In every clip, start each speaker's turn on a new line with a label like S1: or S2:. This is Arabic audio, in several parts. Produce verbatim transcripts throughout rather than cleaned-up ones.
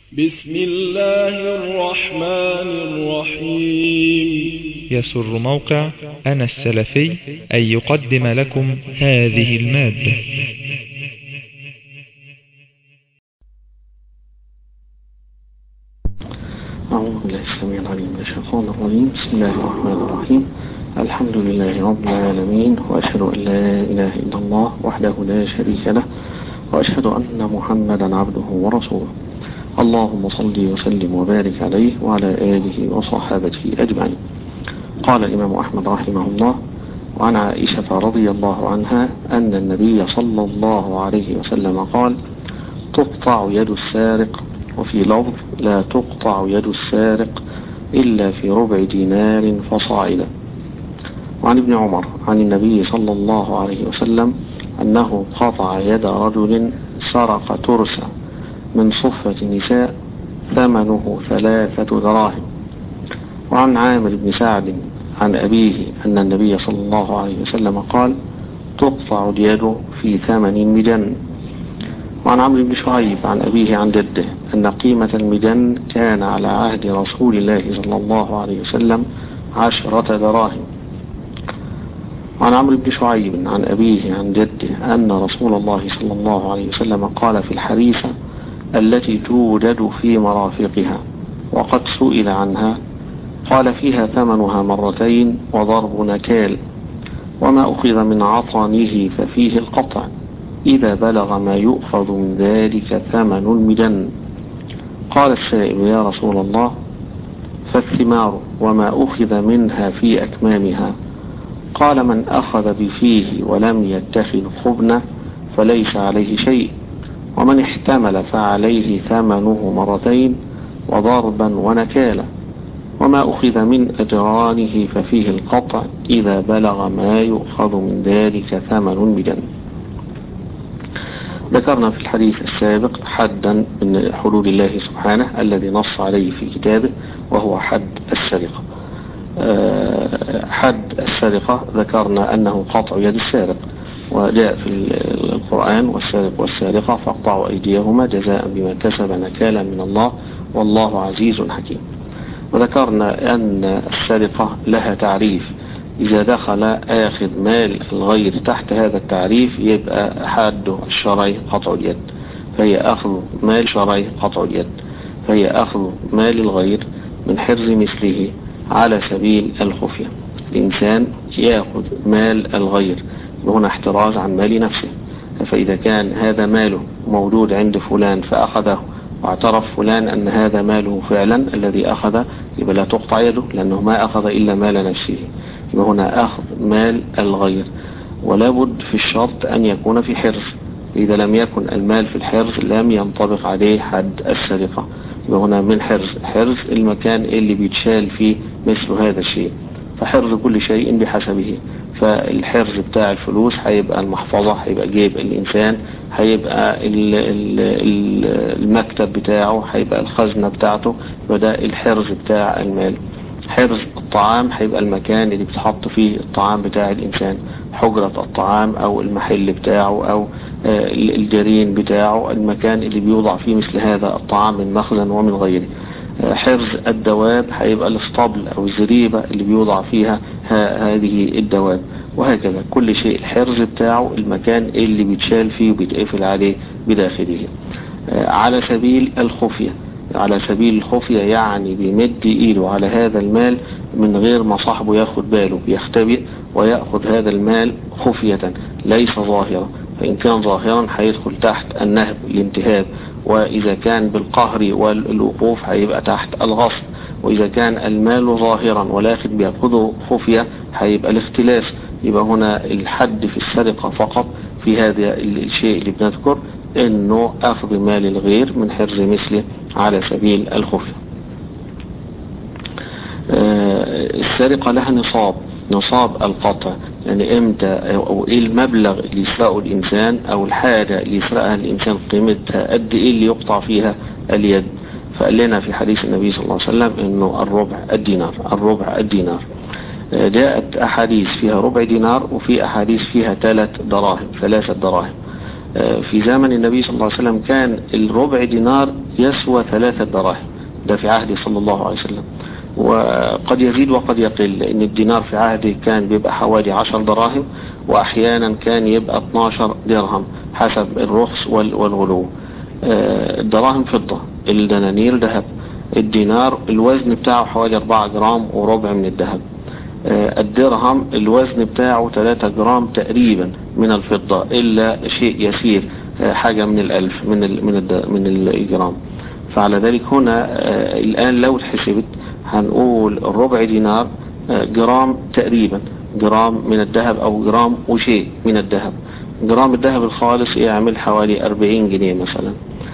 S1: بسم الله الرحمن الرحيم.
S2: يسر موقع أنا السلفي أن يقدم لكم هذه المادة.
S3: أعوذ بالله السميع العليم من الشيطان الرجيم. بسم الله الرحمن الرحيم. الحمد لله رب العالمين، وأشهد أن لا إله إلا الله وحده لا شريك له، وأشهد أن محمدا عبده ورسوله. اللهم صل وسلم وبارك عليه وعلى آله وصحابته أجمعين. قال الإمام أحمد رحمه الله: وعن عائشة رضي الله عنها أن النبي صلى الله عليه وسلم قال: تقطع يد السارق، وفي لفظ: لا تقطع يد السارق إلا في ربع دينار فصاعدا. وعن ابن عمر عن النبي صلى الله عليه وسلم أنه قطع يد رجل سرق ترسا من صفة نساء ثمنه ثلاثة دراهم. وعن عامر بن سعد عن أبيه أن النبي صلى الله عليه وسلم قال: تقطع اليد في ثمن مجن. وعن عمرو بن شعيب عن أبيه عن جده أن قيمة المجن كان على عهد رسول الله صلى الله عليه وسلم عشرة دراهم. وعن عمرو بن شعيب عن أبيه عن جده أن رسول الله صلى الله عليه وسلم قال في الحريثة التي توجد في مرافقها وقد سئل عنها، قال: فيها ثمنها مرتين وضرب نكال، وما أخذ من عطنه ففيه القطع، إذا بلغ ما يؤخذ من ذلك ثمن المجن. قال السائل: يا رسول الله، فالثمار وما أخذ منها في أكمامها؟ قال: من أخذ بفيه ولم يتخذ خبنة فليس عليه شيء، ومن احتمل فعليه ثمنه مرتين وضربا ونكالا، وما أخذ من أجرانه ففيه القطع، إذا بلغ ما يؤخذ من ذلك ثمن المجن. ذكرنا في الحديث السابق حدا من حدود الله سبحانه الذي نص عليه في كتابه، وهو حد السرقة. حد السرقة ذكرنا أنه قطع يد السارق، وجاء في القرآن: والسارق والسارقة فاقطعوا أيديهما جزاء بما كسب نكالا من الله والله عزيز حكيم. وذكرنا أن السرقة لها تعريف، إذا دخل آخذ مال الغير تحت هذا التعريف يبقى حده الشرعي قطع اليد، فهي أخذ مال شرعي قطع اليد، فهي أخذ مال الغير من حرز مثله على سبيل الخفية. الإنسان يأخذ مال الغير، وهنا احتراز عن مال نفسه، فإذا كان هذا ماله موجود عند فلان فأخذه واعترف فلان أن هذا ماله فعلا الذي أخذ، يبقى لا تقطع يده، لأنه ما أخذ إلا مال نفسه. يبقى هنا أخذ مال الغير، ولا بد في الشرط أن يكون في حرز. إذا لم يكن المال في الحرز لم ينطبق عليه حد السرقة. يبقى هنا من حرز، حرز المكان اللي بيتشال فيه مثل هذا الشيء، فحرز كل شيء بحسبه. فالحرز بتاع الفلوس هيبقى المحفظة، هيبقى جيب الإنسان، هيبقى المكتب بتاعه، هيبقى الخزنة بتاعته، وده الحرز بتاع المال. حرز الطعام هيبقى المكان اللي بتحط فيه الطعام بتاع الإنسان، حجرة الطعام أو المحل بتاعه أو الجرين بتاعه، المكان اللي بيوضع فيه مثل هذا الطعام من مخزن ومن غيره. حرز الدواب هيبقى الاسطبل أو الزريبة اللي بيوضع فيها هذه الدواب، وهكذا كل شيء الحرز بتاعه المكان اللي بيتشال فيه وبيتقفل عليه بداخله. على سبيل الخفية، على سبيل الخفية يعني بيمد إيده على هذا المال من غير ما صاحبه ياخد باله، بيختبئ ويأخذ هذا المال خفية ليس ظاهرا. فإن كان ظاهرا هيدخل تحت النهب، الانتهاب، وإذا كان بالقهر والوقوف هيبقى تحت الغصب، وإذا كان المال ظاهرا ولكن بيأخذه خفية هيبقى الاختلاس. يبقى هنا الحد في السرقة فقط في هذا الشيء اللي بنذكر انه اخذ مال الغير من حرز مثله على سبيل الخفية. السرقة لها نصاب، نصاب القطع، يعني امتى او ايه المبلغ اللي يسرقه الانسان او الحاجة اللي يسرقها الانسان قيمتها قد ايه اللي يقطع فيها اليد. فقال لنا في حديث النبي صلى الله عليه وسلم انه الربع الدينار، الربع الدينار. جاءت احاديث فيها ربع دينار، وفي احاديث فيها ثلاث دراهم ثلاثة دراهم. في زمن النبي صلى الله عليه وسلم كان الربع دينار يسوى ثلاثة دراهم، ده في عهد صلى الله عليه وسلم. وقد يزيد وقد يقل، لأن الدينار في عهده كان بيبقى حوالي عشر دراهم، وأحيانا كان يبقى اثناشر درهم حسب الرخص والغلو. الدراهم فضة، الدنانير ذهب. الدينار الوزن بتاعه حوالي أربعة جرام وربع من الذهب. الدرهم الوزن بتاعه ثلاثة جرام تقريبا من الفضة، إلا شيء يسير حاجة من الألف من ال من ال من الجرام. فعلى ذلك هنا الآن لو حسبت هنقول الربع دينار جرام تقريبا، جرام من الذهب أو جرام وشيء من الذهب. جرام الذهب الخالص يعمل حوالي أربعين جنيه مثلا.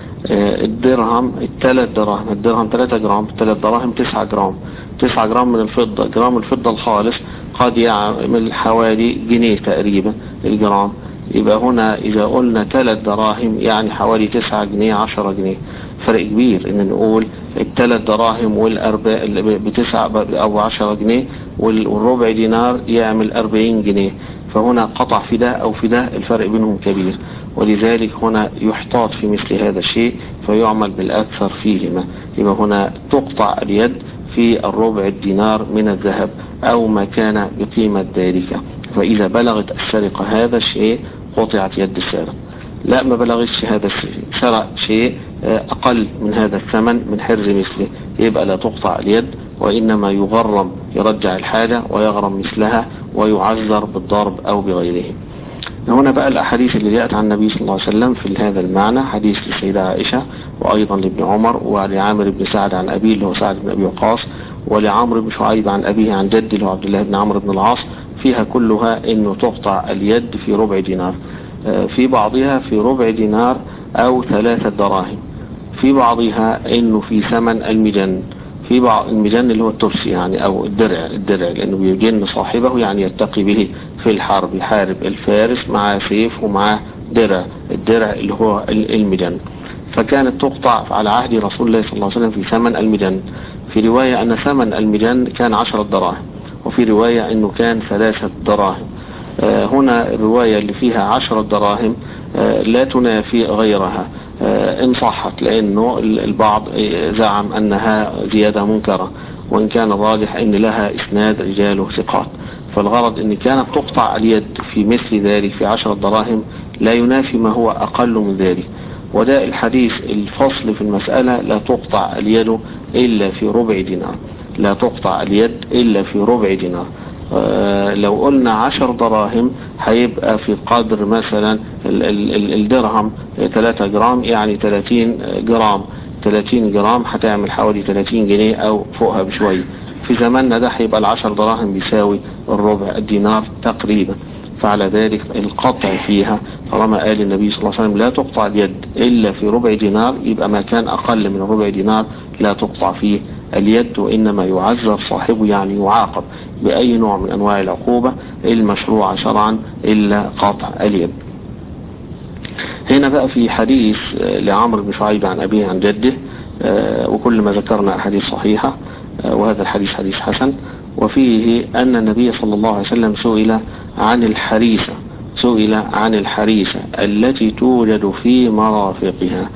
S3: الدرهم الثلاث دراهم، الدرهم ثلاثة جرام، ثلاث دراهم تسعة جرام، تسعة جرام من الفضة. جرام الفضة الخالص قد يعمل حوالي جنيه تقريبا الجرام. يبقى هنا إذا قلنا ثلاث دراهم يعني حوالي تسعة جنيه عشرة جنيه، فرق كبير إن نقول الثلاث دراهم والأربع بتسعة أو عشرة جنيه والربع دينار يعمل أربعين جنيه. فهنا قطع في ده أو في ده الفرق بينهم كبير، ولذلك هنا يحتاط في مثل هذا الشيء فيعمل بالأكثر فيهما. يبقى هنا تقطع اليد في الربع الدينار من الذهب أو ما كان بقيمة ذلك. فإذا بلغت السرقة هذا الشيء قطعت يد السارق. لا ما بلغتش هذا الشيء، سرق شيء أقل من هذا الثمن من حرز مثله، يبقى لا تقطع اليد، وإنما يغرم، يرجع الحاجة ويغرم مثلها ويعذر بالضرب أو بغيره. هنا بقى الأحاديث اللي جاءت عن النبي صلى الله عليه وسلم في هذا المعنى، حديث للسيدة عائشة وأيضا لابن عمر ولعامر بن سعد عن أبيه اللي هو سعد بن أبي وقاص، ولعمرو بن شعيب عن أبيه عن جده اللي هو عبد الله بن عمرو بن العاص، فيها كلها إنه تقطع اليد في ربع دينار، في بعضها في ربع دينار أو ثلاثة دراهم، في بعضها إنه في ثمن المجن، في بعض المجن اللي هو الترسي يعني أو الدرع الدرع لأنه بيجن صاحبه يعني يتقي به في الحرب، يحارب الفارس مع سيف ومع درع، الدرع اللي هو المجن. فكانت تقطع على عهد رسول الله صلى الله عليه وسلم في ثمن المجن. في رواية أن ثمن المجن كان عشرة دراهم، وفي رواية أنه كان ثلاثة دراهم. آه هنا الرواية اللي فيها عشرة دراهم آه لا تنافي غيرها آه إن صحت، لأنه البعض زعم أنها زيادة منكرة، وإن كان الراجح أن لها إسناد رجاله ثقات. فالغرض أن كانت تقطع اليد في مثل ذلك في عشرة دراهم لا ينافي ما هو أقل من ذلك. وده الحديث الفصل في المسألة، لا تقطع اليد إلا في ربع دينار، لا تقطع اليد إلا في ربع دينار. آه لو قلنا عشر دراهم هيبقى في قدر مثلا الدرهم ثلاثة جرام يعني ثلاثين جرام، ثلاثين جرام هتعمل حوالي ثلاثين جنيه أو فوقها بشوية. في زماننا ده هيبقى العشر دراهم بيساوي الربع الدينار تقريبا. فعلى ذلك القطع فيها طالما قال النبي صلى الله عليه وسلم لا تقطع اليد إلا في ربع دينار، يبقى ما كان أقل من ربع دينار لا تقطع فيه اليد، وإنما يعذر صاحبه يعني يعاقب بأي نوع من أنواع العقوبة المشروعة شرعا إلا قطع اليد. هنا بقى في حديث لعمرو بن شعيب عن أبيه عن جده، وكل ما ذكرنا أحاديث صحيحة، وهذا الحديث حديث حسن. وفيه أن النبي صلى الله عليه وسلم سئل عن الحريسة، سئل عن الحريسة التي توجد في مرافقها.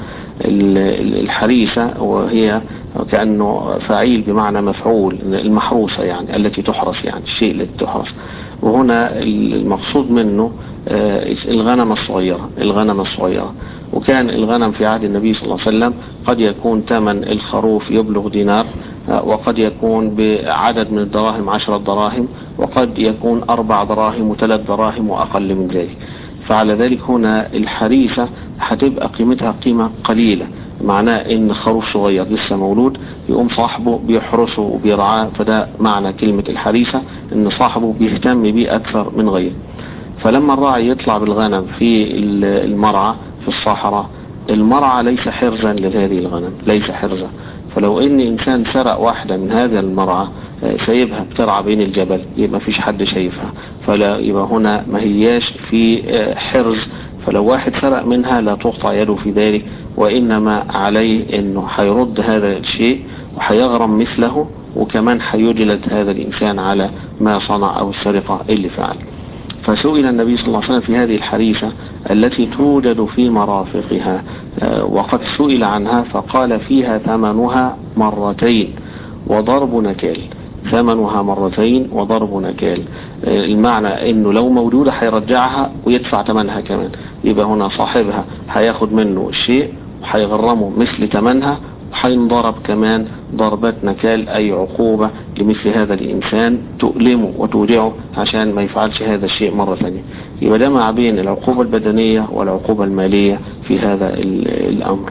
S3: الحريسة وهي كأنه فعيل بمعنى مفعول، المحروسة يعني التي تحرس، يعني الشيء الذي تحرس. وهنا المقصود منه الغنم الصغيرة، الغنم الصغيرة. وكان الغنم في عهد النبي صلى الله عليه وسلم قد يكون ثمن الخروف يبلغ دينار، وقد يكون بعدد من الدراهم عشرة دراهم، وقد يكون أربع دراهم وثلاث دراهم وأقل من ذلك. فعلى ذلك هنا الحريسة هتبقى قيمتها قيمة قليلة، معناه ان خروف صغير لسه مولود يقوم صاحبه بيحرسه وبيرعاه، فده معنى كلمة الحريسة، ان صاحبه بيهتم بيه اكثر من غيره. فلما الراعي يطلع بالغنم في المرعى في الصحراء، المرعى ليس حرزا لهذه الغنم، ليس حرزا. فلو ان انسان سرق واحدة من هذا المرعى سايبها بترعى بين الجبل، يبقى مفيش حد شايفها، فلا يبقى هنا ما هياش في حرز. فلو واحد سرق منها لا تقطع يده في ذلك، وإنما عليه انه هيرد هذا الشيء وهيغرم مثله، وكمان هيجلد هذا الإنسان على ما صنع أو السرقة اللي فعل. فسئل النبي صلى الله عليه وسلم في هذه الحريثة التي توجد في مرافقها، وقد سئل عنها فقال فيها ثمنها مرتين وضرب نكال. ثمنها مرتين وضرب نكال، المعنى انه لو موجودة هيرجعها ويدفع ثمنها كمان، يبقى هنا صاحبها هياخد منه الشيء وهيغرمه مثل ثمنها وهينضرب كمان ضربات نكال، اي عقوبة لمثل هذا الانسان تؤلمه وتوجعه عشان ما يفعلش هذا الشيء مرة ثانية. يبقى جمع بين العقوبة البدنية والعقوبة المالية في هذا الامر.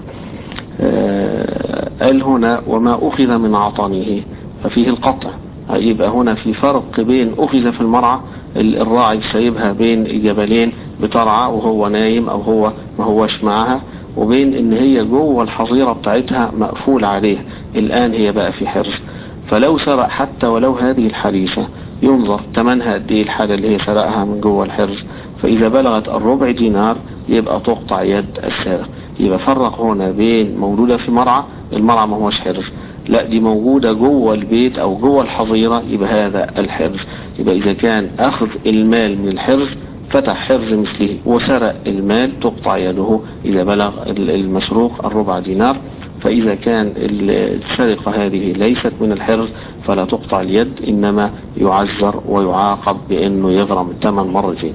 S3: قال هنا وما اخذ من عطنه ففيه القطع. يبقى هنا في فرق بين أخذ في المرعى، الراعي سايبها بين الجبلين بترعى وهو نايم أو هو ما هوش معها، وبين ان هي جوه الحظيرة بتاعتها مقفول عليه، الآن هي بقى في حرز. فلو سرق حتى ولو هذه الحريثة ينظر ثمنها قد ايه الحاجة اللي هي سرقها من جوه الحرز، فإذا بلغت الربع دينار يبقى تقطع يد السارق. يبقى فرق هنا بين موجودة في مرعى، المرعى ما هوش حرز، لا دي موجودة جوه البيت او جوه الحظيرة، يبقى هذا الحرز. يبقى اذا كان اخذ المال من الحرز فتح حرز مثله وسرق المال تقطع يده اذا بلغ المسروق الربع دينار. فاذا كان السرقة هذه ليست من الحرز فلا تقطع اليد، انما يعذر ويعاقب بانه يغرم الثمن مرتين.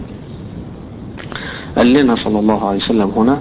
S3: قال لنا صلى الله عليه وسلم هنا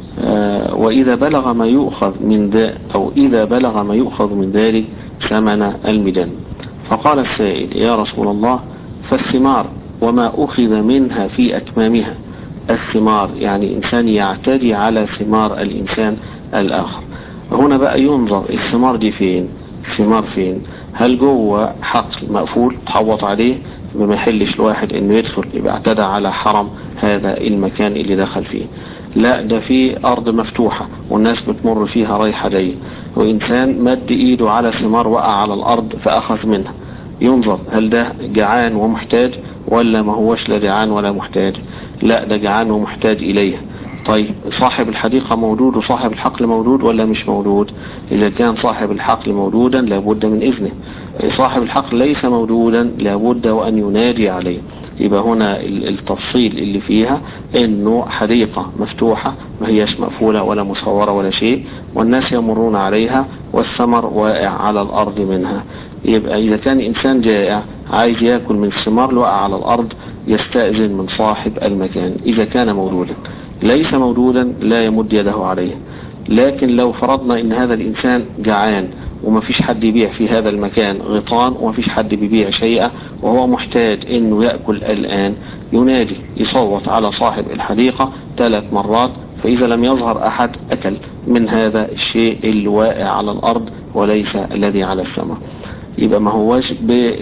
S3: آه وإذا بلغ ما يؤخذ من ذا أو إذا بلغ ما يؤخذ من ذلك ثمن المدن. فقال السائل يا رسول الله فالثمار وما أخذ منها في أكمامها. الثمار يعني إنسان يعتدي على ثمار الإنسان الآخر. هنا بقى ينظر الثمار دي فين، الثمار فين، هل جوه حقل مقفول تحوط عليه ما يحلش الواحد انه يدخل، يبقى اعتدى على حرم هذا المكان اللي دخل فيه. لا ده في ارض مفتوحة والناس بتمر فيها رايحة جاية، وانسان مد ايده على ثمار وقع على الارض فاخذ منها، ينظر هل ده جعان ومحتاج ولا ما هوش لا جعان ولا محتاج، لا ده جعان ومحتاج اليها. طيب صاحب الحديقة موجود وصاحب الحقل موجود ولا مش موجود؟ إذا كان صاحب الحقل موجودا لابد من إذنه، صاحب الحقل ليس موجودا لابد وأن ينادي عليه. يبقى هنا التفصيل اللي فيها انه حديقة مفتوحة ما هيش مقفولة ولا مصورة ولا شيء، والناس يمرون عليها والثمر واقع على الارض منها. يبقى اذا كان انسان جائع عايز ياكل من الثمار اللي وقع على الارض يستأذن من صاحب المكان اذا كان موجودا، ليس موجودا لا يمد يده عليه. لكن لو فرضنا ان هذا الانسان جعان وما فيش حد يبيع في هذا المكان غطان وما فيش حد بيبيع شيئا وهو محتاج انه يأكل الان، ينادي يصوت على صاحب الحديقة ثلاث مرات، فاذا لم يظهر احد اكل من هذا الشيء اللي واقع على الارض وليس الذي على السماء. يبقى ما هواش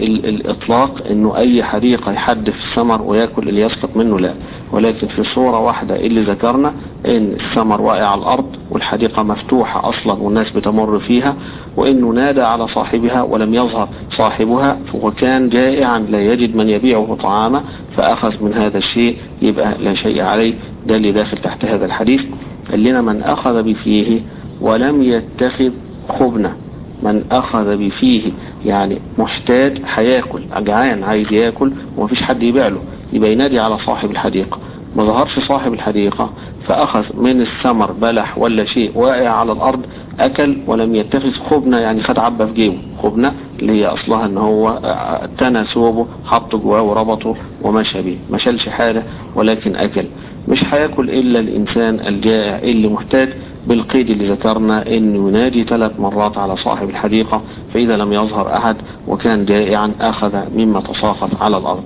S3: بالاطلاق انه اي حديقة يحدف الثمر ويأكل اللي يسقط منه، لا، ولكن في صورة واحدة اللي ذكرنا ان الثمر واقع على الارض والحديقة مفتوحة اصلا والناس بتمر فيها، وانه نادى على صاحبها ولم يظهر صاحبها وكان جائعا لا يجد من يبيعه طعاما فاخذ من هذا الشيء، يبقى لا شيء عليه. ده اللي داخل تحت هذا الحديث. قال لنا من اخذ بفيه ولم يتخذ خبنة. من اخذ بفيه يعني محتاج هياكل، جعان عايز ياكل ومفيش حد يبيع له، يبقى ينادي على صاحب الحديقة. ما ظهرش صاحب الحديقة فاخذ من الثمر بلح ولا شيء واقع على الارض اكل ولم يتخذ خبنة، يعني خد عبة في جيبه. خبنة اللي هي اصلها ان هو تنى ثوبه حطه جواه وربطه ومشى بيه، ما شالش حاجة ولكن اكل. مش هياكل الا الانسان الجائع اللي محتاج، بالقيد اللي ذكرنا انه ينادي ثلاث مرات على صاحب الحديقة، فاذا لم يظهر احد وكان جائعا اخذ مما تساقط على الارض.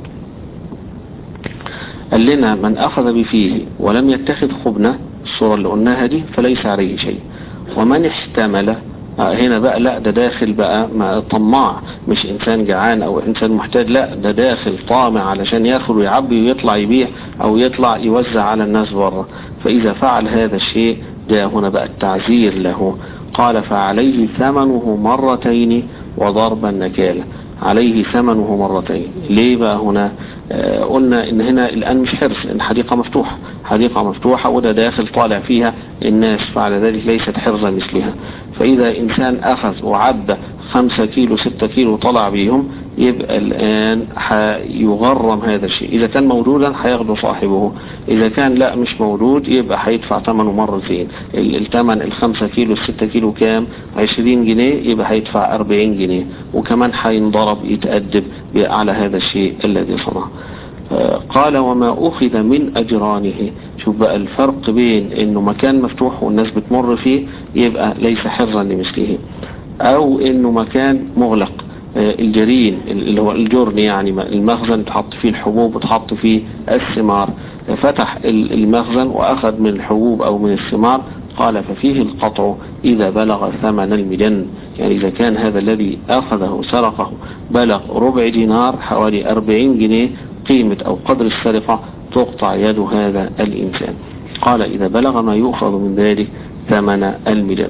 S3: قال لنا من اخذ بفيه ولم يتخذ خبنة، الصورة اللي قلناها دي، فليس عليه شيء. ومن احتمل، هنا بقى لا ده داخل بقى طماع، مش انسان جعان او انسان محتاج، لا ده داخل طامع علشان ياخد ويعبي ويطلع يبيع او يطلع يوزع على الناس بره. فاذا فعل هذا الشيء جاء هنا بقى التعزير له. قال فعليه ثمنه مرتين وضرب النكالة. عليه ثمنه مرتين. ليه بقى هنا؟ آه قلنا ان هنا الان مش حرص، ان حديقة مفتوحة، حديقة مفتوحة وده داخل طالع فيها الناس، فعلى ذلك ليست حرزة مثلها. فاذا انسان اخذ وعد خمسة كيلو ستة كيلو طلع بيهم، يبقى الآن هيغرم هذا الشيء. إذا كان موجودا هياخده صاحبه، إذا كان لا مش موجود يبقى هيدفع ثمنه مرتين. الثمن الخمسة كيلو الستة كيلو كام؟ عشرين جنيه، يبقى هيدفع أربعين جنيه، وكمان هينضرب يتأدب على هذا الشيء الذي صنعه. قال وما أخذ من أجرانه. شوف بقى الفرق بين إنه مكان مفتوح والناس بتمر فيه يبقى ليس حرا لمثله، أو إنه مكان مغلق. الجرين اللي هو الجرن يعني المخزن تحط فيه الحبوب وتحط فيه الثمار، فتح المخزن وأخذ من الحبوب أو من الثمار، قال ففيه القطع إذا بلغ ثمن المجن. يعني إذا كان هذا الذي أخذه سرقه بلغ ربع دينار حوالي أربعين جنيه قيمة أو قدر السرقة، تقطع يد هذا الإنسان. قال إذا بلغ ما يؤخذ من ذلك ثمن المجن.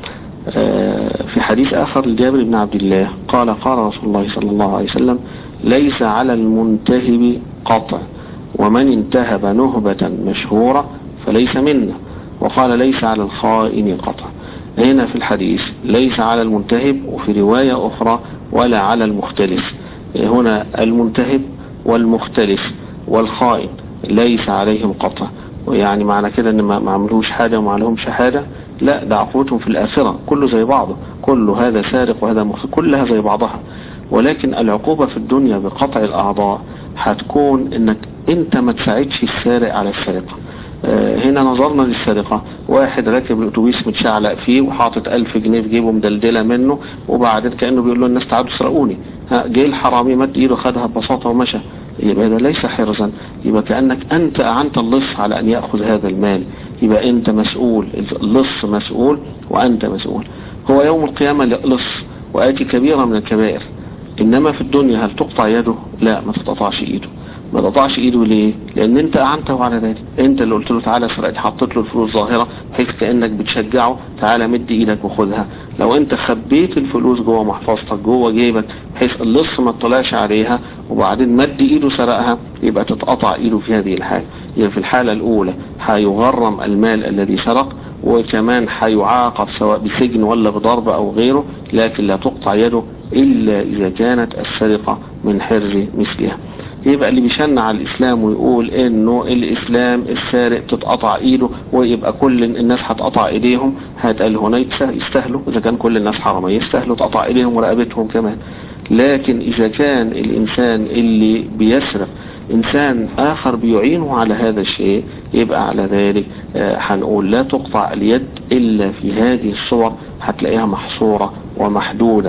S3: في حديث آخر لجابر بن عبد الله قال قال رسول الله صلى الله عليه وسلم ليس على المنتهب قطع، ومن انتهب نهبة مشهورة فليس منا. وقال ليس على الخائن قطع. هنا في الحديث ليس على المنتهب، وفي رواية أخرى ولا على المختلف. هنا المنتهب والمختلف والخائن ليس عليهم قطع، ويعني معنى كده ان ما عملوش حاجة وما عليهمش حاجة، لا ده عقوبتهم في الآخرة كله زي بعضه، كله هذا سارق وهذا مختلف، كلها زي بعضها. ولكن العقوبة في الدنيا بقطع الأعضاء هتكون انك انت ما تساعدش السارق على السرقة. هنا نظرنا للسرقة، واحد راكب الاتوبيس متشعلق فيه وحاطط ألف جنيه في جيبه مدلدلة منه، وبعدين كأنه بيقول له الناس تعالوا سرقوني، جه الحرامي مد ايده خدها ببساطة ومشى. يبقى هذا ليس حرزا، يبقى كأنك أنت أعنت اللص على أن يأخذ هذا المال، يبقى أنت مسؤول، اللص مسؤول وأنت مسؤول. هو يوم القيامة لص وآتي كبيرة من الكبائر، إنما في الدنيا هل تقطع يده؟ لا، ما تقطعش إيده. ما تقطعش إيده ليه؟ لأن أنت أعنته على ذلك، أنت اللي قلت له تعالى سرقت، حطيت له الفلوس ظاهرة بحيث كأنك بتشجعه تعالى مد إيدك وخذها. لو أنت خبيت الفلوس جوه محفظتك جوه جيبك بحيث اللص ما اطلعش عليها وبعدين مد إيده سرقها، يبقى تتقطع إيده في هذه الحالة. يبقى في الحالة الأولى هيغرم المال الذي سرق، وكمان هيعاقب سواء بسجن ولا بضرب أو غيره، لكن لا تقطع يده إلا إذا كانت السرقة من حرز مثلها. يبقى اللي بيشنع الإسلام ويقول إنه الإسلام السارق تتقطع إيده ويبقى كل الناس هتقطع إيديهم، هتقال هنا يستاهلوا، إذا كان كل الناس حرامة يستاهلوا تقطع إيديهم ورقبتهم كمان. لكن إذا كان الإنسان اللي بيسرق إنسان آخر بيعينه على هذا الشيء، يبقى على ذلك هنقول لا تقطع اليد إلا في هذه الصور، هتلاقيها محصورة ومحدودة.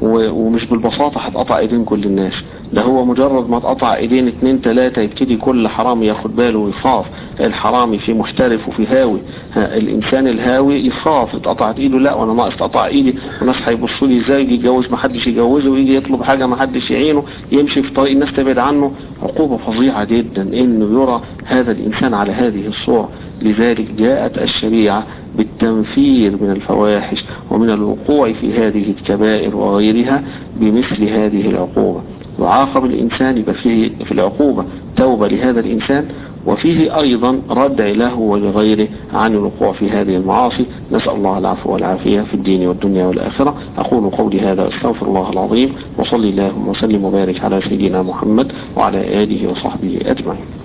S3: ومش بالبساطة هتقطع ايدين كل الناس، ده هو مجرد ما تقطع ايدين اتنين تلاتة يبتدي كل حرامي ياخد باله ويخاف. الحرامي في محترف وفي هاوي، الانسان الهاوي يخاف اتقطعت ايده، لا وانا ناقص تقطع ايدي والناس هيبصوا لي ازاي، يجي يتجوز ما حدش يجوزه، ويجي يطلب حاجة ما حدش يعينه، يمشي في طريق الناس تبعد عنه. عقوبة فظيعة جدا انه يرى هذا الانسان على هذه الصورة. لذلك جاءت الشريعة بالتنفير من الفواحش ومن الوقوع في هذه الكبائر وغيرها بمثل هذه العقوبة. وعاقب الإنسان يبقى فيه في العقوبة توبة لهذا الإنسان، وفيه أيضا ردع له ولغيره عن الوقوع في هذه المعاصي. نسأل الله العفو والعافية في الدين والدنيا والآخرة. أقول قولي هذا أستغفر الله العظيم، وصلي اللهم وسلم وبارك على سيدنا محمد وعلى آله وصحبه أجمعين.